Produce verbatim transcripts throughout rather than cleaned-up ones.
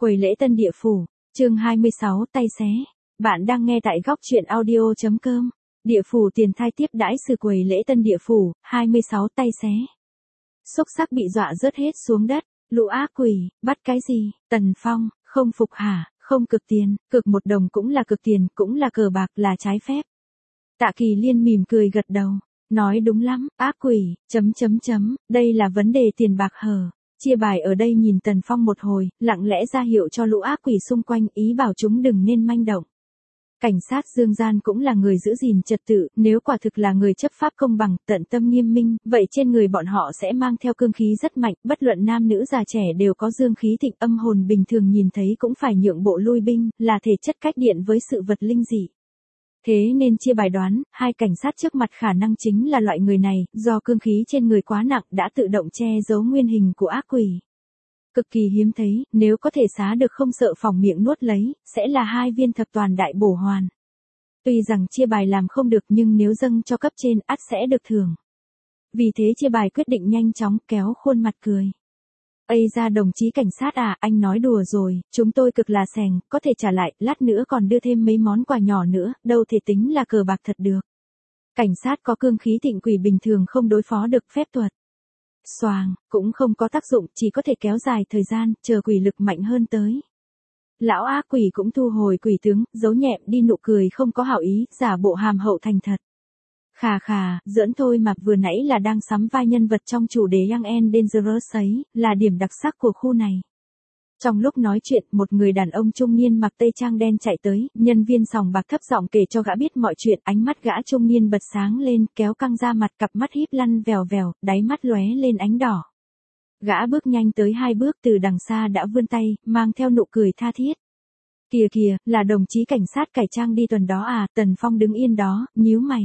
Quầy lễ Tân Địa Phủ, chương hai mươi sáu, tay xé. Bạn đang nghe tại góc truyện audio.com. Địa phủ tiền thai tiếp đãi sư quầy lễ Tân Địa Phủ, hai mươi sáu, tay xé. Xúc sắc bị dọa rớt hết xuống đất. Lũ ác quỷ, bắt cái gì? Tần Phong, không phục hả? Không cực tiền, cực một đồng cũng là cực tiền, cũng là cờ bạc, là trái phép. Tạ Kỳ Liên mỉm cười gật đầu. Nói đúng lắm, ác quỷ, chấm chấm chấm, đây là vấn đề tiền bạc hở. Chia bài ở đây nhìn Tần Phong một hồi, lặng lẽ ra hiệu cho lũ ác quỷ xung quanh, ý bảo chúng đừng nên manh động. Cảnh sát Dương Gian cũng là người giữ gìn trật tự, nếu quả thực là người chấp pháp công bằng, tận tâm nghiêm minh, vậy trên người bọn họ sẽ mang theo cương khí rất mạnh, bất luận nam nữ già trẻ đều có dương khí thịnh, âm hồn bình thường nhìn thấy cũng phải nhượng bộ lui binh, là thể chất cách điện với sự vật linh dị. Thế nên chia bài đoán, hai cảnh sát trước mặt khả năng chính là loại người này, do cương khí trên người quá nặng đã tự động che giấu nguyên hình của ác quỷ. Cực kỳ hiếm thấy, nếu có thể xá được không sợ phỏng miệng nuốt lấy, sẽ là hai viên thập toàn đại bổ hoàn. Tuy rằng chia bài làm không được nhưng nếu dâng cho cấp trên ắt sẽ được thưởng. Vì thế chia bài quyết định nhanh chóng kéo khuôn mặt cười. Ây ra đồng chí cảnh sát à, anh nói đùa rồi, chúng tôi cực là sèng, có thể trả lại, lát nữa còn đưa thêm mấy món quà nhỏ nữa, đâu thể tính là cờ bạc thật được. Cảnh sát có cương khí thịnh, quỷ bình thường không đối phó được phép thuật. Xoàng, cũng không có tác dụng, chỉ có thể kéo dài thời gian, chờ quỷ lực mạnh hơn tới. Lão ác quỷ cũng thu hồi quỷ tướng, giấu nhẹm đi nụ cười không có hảo ý, giả bộ hàm hậu thành thật. Khà khà, giỡn thôi mà, vừa nãy là đang sắm vai nhân vật trong chủ đề Young and Dangerous ấy, là điểm đặc sắc của khu này. Trong lúc nói chuyện, một người đàn ông trung niên mặc tây trang đen chạy tới, nhân viên sòng bạc thấp giọng kể cho gã biết mọi chuyện, ánh mắt gã trung niên bật sáng lên, kéo căng ra mặt, cặp mắt híp lăn vèo vèo, đáy mắt lóe lên ánh đỏ. Gã bước nhanh tới hai bước, từ đằng xa đã vươn tay, mang theo nụ cười tha thiết. Kìa kìa, là đồng chí cảnh sát cải trang đi tuần đó à? Tần Phong đứng yên đó, nhíu mày.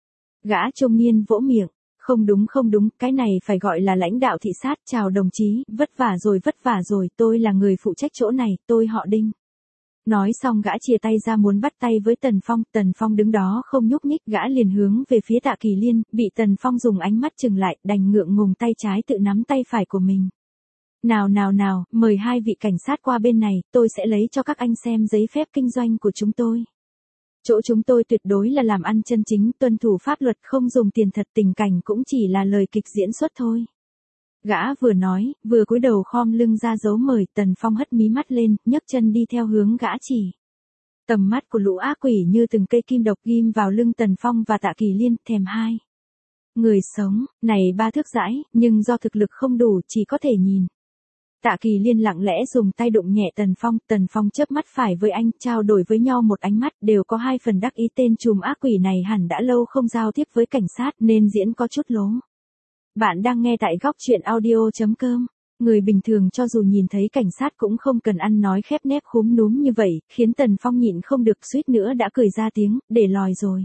Gã trung niên vỗ miệng. Không đúng không đúng, cái này phải gọi là lãnh đạo thị sát, chào đồng chí, vất vả rồi vất vả rồi, tôi là người phụ trách chỗ này, tôi họ Đinh. Nói xong gã chia tay ra muốn bắt tay với Tần Phong, Tần Phong đứng đó không nhúc nhích, gã liền hướng về phía Tạ Kỳ Liên, bị Tần Phong dùng ánh mắt chừng lại, đành ngượng ngùng tay trái tự nắm tay phải của mình. Nào nào nào, mời hai vị cảnh sát qua bên này, tôi sẽ lấy cho các anh xem giấy phép kinh doanh của chúng tôi. Chỗ chúng tôi tuyệt đối là làm ăn chân chính, tuân thủ pháp luật, không dùng tiền thật, tình cảnh cũng chỉ là lời kịch diễn xuất thôi. Gã vừa nói, vừa cúi đầu khom lưng ra dấu mời, Tần Phong hất mí mắt lên, nhấc chân đi theo hướng gã chỉ. Tầm mắt của lũ ác quỷ như từng cây kim độc ghim vào lưng Tần Phong và Tạ Kỳ Liên, thèm hai. Người sống, này ba thước dãi, nhưng do thực lực không đủ, chỉ có thể nhìn. Tạ Kỳ Liên lặng lẽ dùng tay đụng nhẹ Tần Phong, Tần Phong chớp mắt phải với anh, trao đổi với nhau một ánh mắt, đều có hai phần đắc ý, tên trùm ác quỷ này hẳn đã lâu không giao tiếp với cảnh sát nên diễn có chút lố. Bạn đang nghe tại góc truyện audio.com. Người bình thường cho dù nhìn thấy cảnh sát cũng không cần ăn nói khép nép khúm núm như vậy, khiến Tần Phong nhịn không được suýt nữa đã cười ra tiếng, để lòi rồi.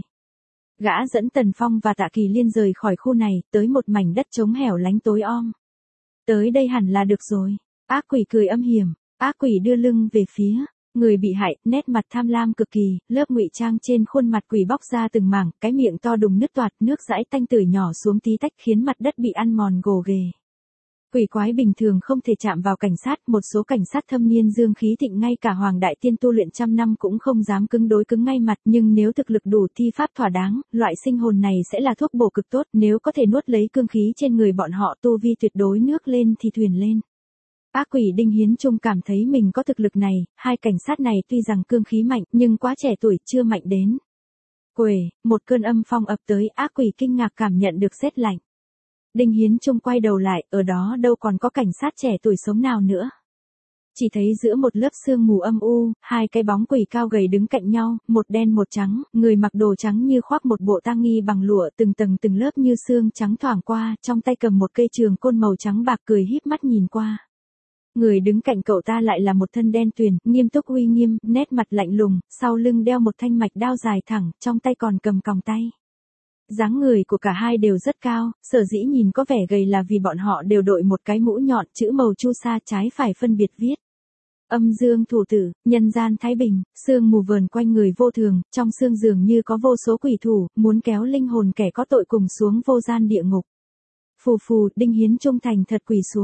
Gã dẫn Tần Phong và Tạ Kỳ Liên rời khỏi khu này, tới một mảnh đất trống hẻo lánh tối om. Tới đây hẳn là được rồi. Ác quỷ cười âm hiểm, ác quỷ đưa lưng về phía người bị hại, nét mặt tham lam cực kỳ, lớp ngụy trang trên khuôn mặt quỷ bóc ra từng mảng, cái miệng to đùng nứt toạc, nước dãi tanh tưởi nhỏ xuống tí tách khiến mặt đất bị ăn mòn gồ ghề. Quỷ quái bình thường không thể chạm vào cảnh sát, một số cảnh sát thâm niên dương khí thịnh ngay cả Hoàng Đại Tiên tu luyện trăm năm cũng không dám cứng đối cứng ngay mặt, nhưng nếu thực lực đủ, thi pháp thỏa đáng, loại sinh hồn này sẽ là thuốc bổ cực tốt, nếu có thể nuốt lấy cương khí trên người bọn họ, tu vi tuyệt đối nước lên thì thuyền lên. Ác quỷ Đinh Hiến Trung cảm thấy mình có thực lực này, hai cảnh sát này tuy rằng cương khí mạnh, nhưng quá trẻ tuổi, chưa mạnh đến. Quể, một cơn âm phong ập tới, ác quỷ kinh ngạc cảm nhận được rét lạnh. Đinh Hiến Trung quay đầu lại, ở đó đâu còn có cảnh sát trẻ tuổi sống nào nữa. Chỉ thấy giữa một lớp sương mù âm u, hai cái bóng quỷ cao gầy đứng cạnh nhau, một đen một trắng, người mặc đồ trắng như khoác một bộ tang nghi bằng lụa, từng tầng từng lớp như sương trắng thoảng qua, trong tay cầm một cây trường côn màu trắng bạc, cười híp mắt nhìn qua. Người đứng cạnh cậu ta lại là một thân đen tuyền, nghiêm túc uy nghiêm, nét mặt lạnh lùng, sau lưng đeo một thanh mạch đao dài thẳng, trong tay còn cầm còng tay. Dáng người của cả hai đều rất cao, sở dĩ nhìn có vẻ gầy là vì bọn họ đều đội một cái mũ nhọn, chữ màu chu sa trái phải phân biệt viết. Âm dương thủ tử, nhân gian thái bình, sương mù vờn quanh người vô thường, trong sương dường như có vô số quỷ thủ, muốn kéo linh hồn kẻ có tội cùng xuống vô gian địa ngục. Phù phù, Đinh Hiến Trung thành thật quỳ xuống.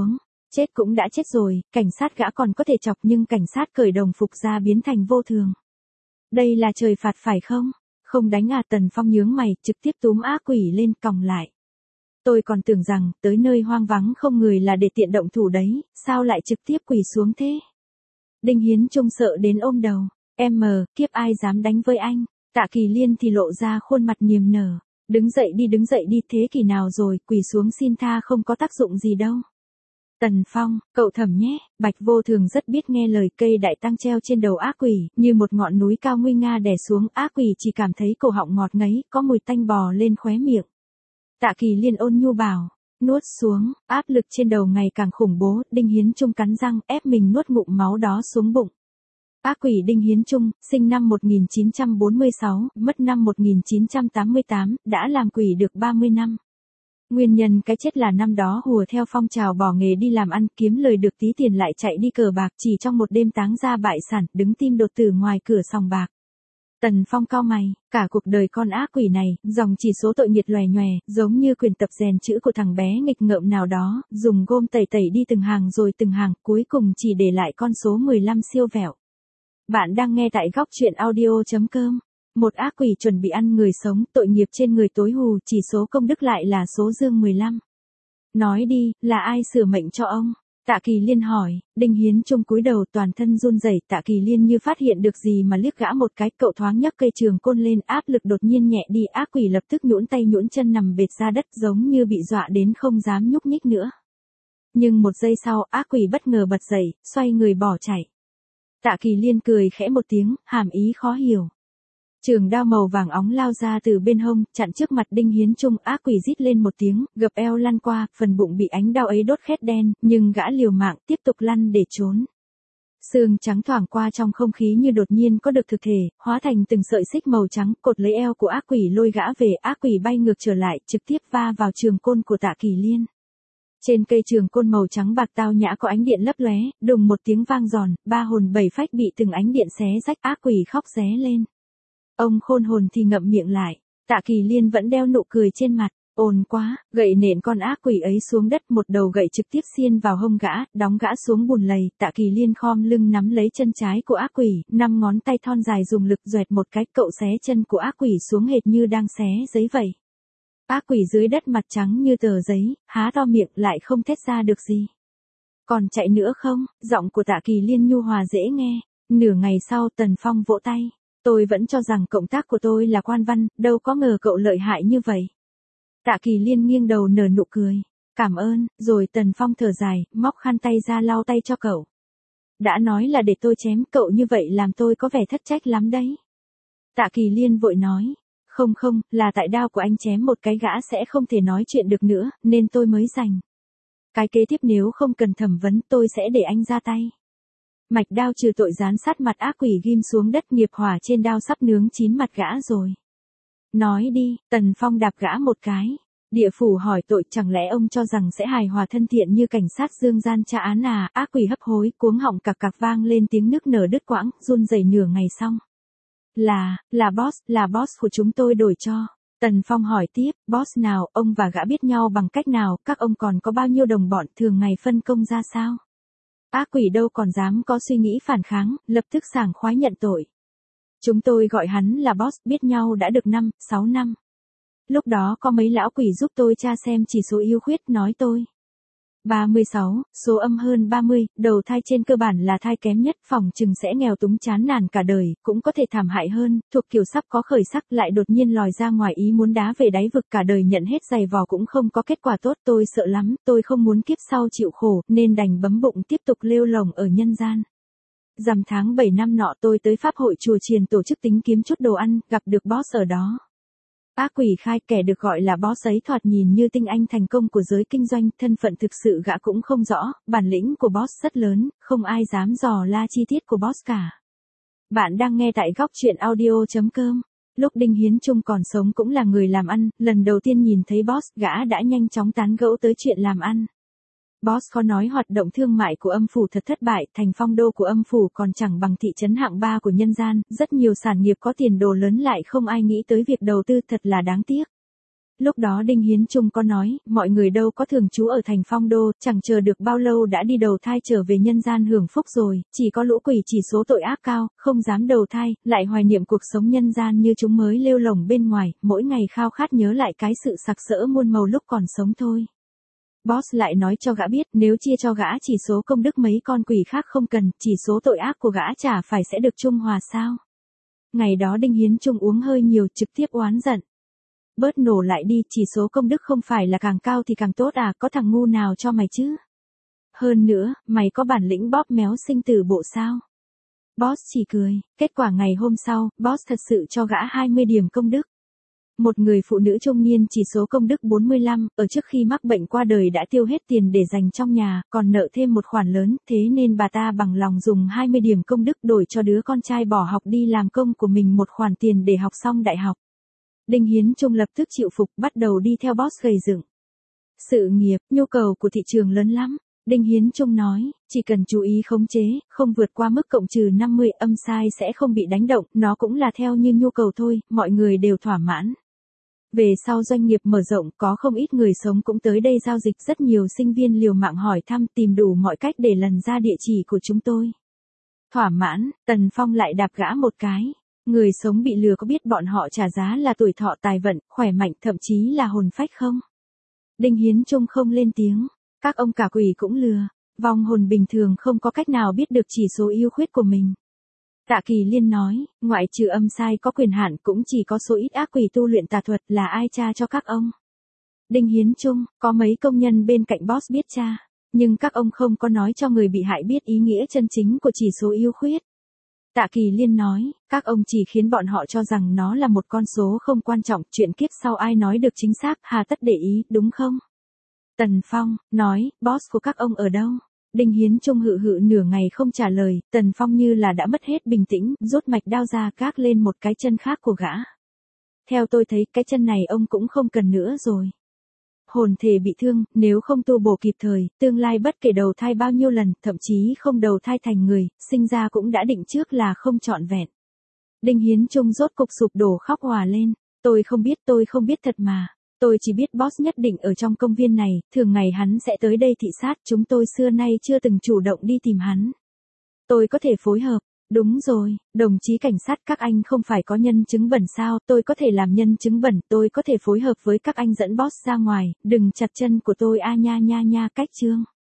Chết cũng đã chết rồi, cảnh sát gã còn có thể chọc nhưng cảnh sát cởi đồng phục ra biến thành vô thường. Đây là trời phạt phải không? Không đánh à? Tần Phong nhướng mày, trực tiếp túm ác quỷ lên còng lại. Tôi còn tưởng rằng, tới nơi hoang vắng không người là để tiện động thủ đấy, sao lại trực tiếp quỳ xuống thế? Đinh Hiến Trung sợ đến ôm đầu. Em mờ, kiếp ai dám đánh với anh? Tạ Kỳ Liên thì lộ ra khuôn mặt niềm nở. Đứng dậy đi đứng dậy đi, thế kỷ nào rồi, quỳ xuống xin tha không có tác dụng gì đâu. Tần Phong, cậu thầm nhé. Bạch Vô Thường rất biết nghe lời. Cây đại tăng treo trên đầu ác quỷ, như một ngọn núi cao nguy nga đè xuống. Ác quỷ chỉ cảm thấy cổ họng ngọt ngấy, có mùi tanh bò lên khóe miệng. Tạ Kỳ Liên ôn nhu bảo, nuốt xuống. Áp lực trên đầu ngày càng khủng bố. Đinh Hiến Trung cắn răng ép mình nuốt ngụm máu đó xuống bụng. Ác quỷ Đinh Hiến Trung, sinh năm một nghìn chín trăm bốn mươi sáu, mất năm một nghìn chín trăm tám mươi tám, đã làm quỷ được ba mươi năm. Nguyên nhân cái chết là năm đó hùa theo phong trào bỏ nghề đi làm ăn, kiếm lời được tí tiền lại chạy đi cờ bạc, chỉ trong một đêm táng ra bại sản, đứng tim đột tử ngoài cửa sòng bạc. Tần Phong cau mày, cả cuộc đời con ác quỷ này, dòng chỉ số tội nghiệt lòe nhòe, giống như quyền tập rèn chữ của thằng bé nghịch ngợm nào đó, dùng gôm tẩy tẩy đi từng hàng rồi từng hàng, cuối cùng chỉ để lại con số mười lăm siêu vẹo. Bạn đang nghe tại góc truyện audio chấm com. Một ác quỷ chuẩn bị ăn người sống, tội nghiệp trên người tối hù, chỉ số công đức lại là số dương mười lăm. Nói đi, là ai sửa mệnh cho ông? Tạ Kỳ Liên hỏi. Đinh Hiến Trung cúi đầu toàn thân run rẩy. Tạ Kỳ Liên như phát hiện được gì mà liếc gã một cái, cậu thoáng nhấc cây trường côn lên, áp lực đột nhiên nhẹ đi, ác quỷ lập tức nhũn tay nhũn chân nằm bệt ra đất, giống như bị dọa đến không dám nhúc nhích nữa. Nhưng một giây sau, ác quỷ bất ngờ bật dậy, xoay người bỏ chạy. Tạ Kỳ Liên cười khẽ một tiếng, hàm ý khó hiểu. Trường đao màu vàng óng lao ra từ bên hông, chặn trước mặt Đinh Hiến Trung. Ác quỷ rít lên một tiếng, gập eo lăn qua, phần bụng bị ánh đao ấy đốt khét đen, nhưng gã liều mạng tiếp tục lăn để trốn. Xương trắng thoảng qua trong không khí như đột nhiên có được thực thể, hóa thành từng sợi xích màu trắng, cột lấy eo của ác quỷ lôi gã về. Ác quỷ bay ngược trở lại, trực tiếp va vào trường côn của Tạ Kỳ Liên. Trên cây trường côn màu trắng bạc tao nhã có ánh điện lấp lóe, đùng một tiếng vang giòn, ba hồn bảy phách bị từng ánh điện xé rách. Ác quỷ khóc ré lên. Ông khôn hồn thì ngậm miệng lại. Tạ Kỳ Liên vẫn đeo nụ cười trên mặt. Ồn quá, gậy nện con ác quỷ ấy xuống đất, một đầu gậy trực tiếp xiên vào hông gã, đóng gã xuống bùn lầy. Tạ Kỳ Liên khom lưng nắm lấy chân trái của ác quỷ, năm ngón tay thon dài dùng lực duệt một cái, cậu xé chân của ác quỷ xuống hệt như đang xé giấy vậy. Ác quỷ dưới đất mặt trắng như tờ giấy, há to miệng lại không thét ra được gì. Còn chạy nữa không? Giọng của Tạ Kỳ Liên nhu hòa dễ nghe. Nửa ngày sau Tần Phong vỗ tay. Tôi vẫn cho rằng cộng tác của tôi là quan văn, đâu có ngờ cậu lợi hại như vậy. Tạ Kỳ Liên nghiêng đầu nở nụ cười. Cảm ơn, rồi Tần Phong thở dài, móc khăn tay ra lau tay cho cậu. Đã nói là để tôi chém cậu như vậy làm tôi có vẻ thất trách lắm đấy. Tạ Kỳ Liên vội nói. Không không, là tại đao của anh chém một cái gã sẽ không thể nói chuyện được nữa, nên tôi mới giành. Cái kế tiếp nếu không cần thẩm vấn tôi sẽ để anh ra tay. Mạch đao trừ tội gián sát mặt ác quỷ ghim xuống đất, nghiệp hỏa trên đao sắp nướng chín mặt gã rồi. Nói đi, Tần Phong đạp gã một cái. Địa phủ hỏi tội, chẳng lẽ ông cho rằng sẽ hài hòa thân thiện như cảnh sát dương gian tra án à? Ác quỷ hấp hối, cuống họng cặc cặc vang lên tiếng nức nở đứt quãng, run rẩy nửa ngày xong. Là, là boss, là boss của chúng tôi đổi cho. Tần Phong hỏi tiếp, boss nào, ông và gã biết nhau bằng cách nào, các ông còn có bao nhiêu đồng bọn, thường ngày phân công ra sao? Ác quỷ đâu còn dám có suy nghĩ phản kháng, lập tức sảng khoái nhận tội. Chúng tôi gọi hắn là boss, biết nhau đã được năm, sáu năm. Lúc đó có mấy lão quỷ giúp tôi tra xem chỉ số yếu khuyết, nói tôi. ba mươi sáu, số âm hơn ba mươi, đầu thai trên cơ bản là thai kém nhất, phòng chừng sẽ nghèo túng chán nản cả đời, cũng có thể thảm hại hơn, thuộc kiểu sắp có khởi sắc lại đột nhiên lòi ra ngoài ý muốn đá về đáy vực, cả đời nhận hết giày vò cũng không có kết quả tốt, tôi sợ lắm, tôi không muốn kiếp sau chịu khổ, nên đành bấm bụng tiếp tục lêu lồng ở nhân gian. Rằm tháng bảy năm nọ tôi tới Pháp hội chùa Chiền tổ chức tính kiếm chút đồ ăn, gặp được boss ở đó. Ác quỷ khai, kẻ được gọi là boss ấy thoạt nhìn như tinh anh thành công của giới kinh doanh, thân phận thực sự gã cũng không rõ, bản lĩnh của boss rất lớn, không ai dám dò la chi tiết của boss cả. Bạn đang nghe tại góc truyện audio chấm com. Lúc Đinh Hiến Trung còn sống cũng là người làm ăn, lần đầu tiên nhìn thấy boss, gã đã nhanh chóng tán gẫu tới chuyện làm ăn. Boss khó nói hoạt động thương mại của âm phủ thật thất bại, thành phong đô của âm phủ còn chẳng bằng thị trấn hạng ba của nhân gian, rất nhiều sản nghiệp có tiền đồ lớn lại không ai nghĩ tới việc đầu tư, thật là đáng tiếc. Lúc đó Đinh Hiến Trung có nói, mọi người đâu có thường trú ở thành Phong Đô, chẳng chờ được bao lâu đã đi đầu thai trở về nhân gian hưởng phúc rồi, chỉ có lũ quỷ chỉ số tội ác cao, không dám đầu thai, lại hoài niệm cuộc sống nhân gian như chúng mới lêu lổng bên ngoài, mỗi ngày khao khát nhớ lại cái sự sặc sỡ muôn màu lúc còn sống thôi. Boss lại nói cho gã biết nếu chia cho gã chỉ số công đức mấy con quỷ khác không cần, chỉ số tội ác của gã chả phải sẽ được trung hòa sao. Ngày đó Đinh Hiến Trung uống hơi nhiều trực tiếp oán giận. Bớt nổ lại đi, chỉ số công đức không phải là càng cao thì càng tốt à, có thằng ngu nào cho mày chứ. Hơn nữa, mày có bản lĩnh bóp méo sinh tử bộ sao. Boss chỉ cười, kết quả ngày hôm sau, boss thật sự cho gã hai mươi điểm công đức. Một người phụ nữ trung niên chỉ số công đức bốn mươi lăm, ở trước khi mắc bệnh qua đời đã tiêu hết tiền để dành trong nhà, còn nợ thêm một khoản lớn, thế nên bà ta bằng lòng dùng hai mươi điểm công đức đổi cho đứa con trai bỏ học đi làm công của mình một khoản tiền để học xong đại học. Đinh Hiến Trung lập tức chịu phục, bắt đầu đi theo boss gầy dựng. Sự nghiệp, nhu cầu của thị trường lớn lắm. Đinh Hiến Trung nói, chỉ cần chú ý khống chế, không vượt qua mức cộng trừ năm mươi, âm sai sẽ không bị đánh động, nó cũng là theo như nhu cầu thôi, mọi người đều thỏa mãn. Về sau doanh nghiệp mở rộng, có không ít người sống cũng tới đây giao dịch, rất nhiều sinh viên liều mạng hỏi thăm tìm đủ mọi cách để lần ra địa chỉ của chúng tôi. Thỏa mãn, Tần Phong lại đạp gã một cái. Người sống bị lừa có biết bọn họ trả giá là tuổi thọ, tài vận, khỏe mạnh, thậm chí là hồn phách không? Đinh Hiến Trung không lên tiếng. Các ông cả quỷ cũng lừa. Vong hồn bình thường không có cách nào biết được chỉ số ưu khuyết của mình. Tạ Kỳ Liên nói, ngoại trừ âm sai có quyền hạn cũng chỉ có số ít ác quỷ tu luyện tà thuật, là ai tra cho các ông? Đinh Hiến Trung, có mấy công nhân bên cạnh boss biết tra, nhưng các ông không có nói cho người bị hại biết ý nghĩa chân chính của chỉ số ưu khuyết. Tạ Kỳ Liên nói, các ông chỉ khiến bọn họ cho rằng nó là một con số không quan trọng, chuyện kiếp sau ai nói được chính xác, hà tất để ý, đúng không? Tần Phong, nói, boss của các ông ở đâu? Đinh Hiến Trung hự hự nửa ngày không trả lời, Tần Phong như là đã mất hết bình tĩnh, rút mạch đao ra gác lên một cái chân khác của gã. Theo tôi thấy, cái chân này ông cũng không cần nữa rồi. Hồn thể bị thương, nếu không tu bổ kịp thời, tương lai bất kể đầu thai bao nhiêu lần, thậm chí không đầu thai thành người, sinh ra cũng đã định trước là không trọn vẹn. Đinh Hiến Trung rốt cục sụp đổ khóc òa lên, tôi không biết, tôi không biết thật mà. Tôi chỉ biết boss nhất định ở trong công viên này, thường ngày hắn sẽ tới đây thị sát, chúng tôi xưa nay chưa từng chủ động đi tìm hắn. Tôi có thể phối hợp. Đúng rồi, đồng chí cảnh sát, các anh không phải có nhân chứng bẩn sao, tôi có thể làm nhân chứng bẩn, tôi có thể phối hợp với các anh dẫn boss ra ngoài, đừng chặt chân của tôi a nha nha nha, cách chương.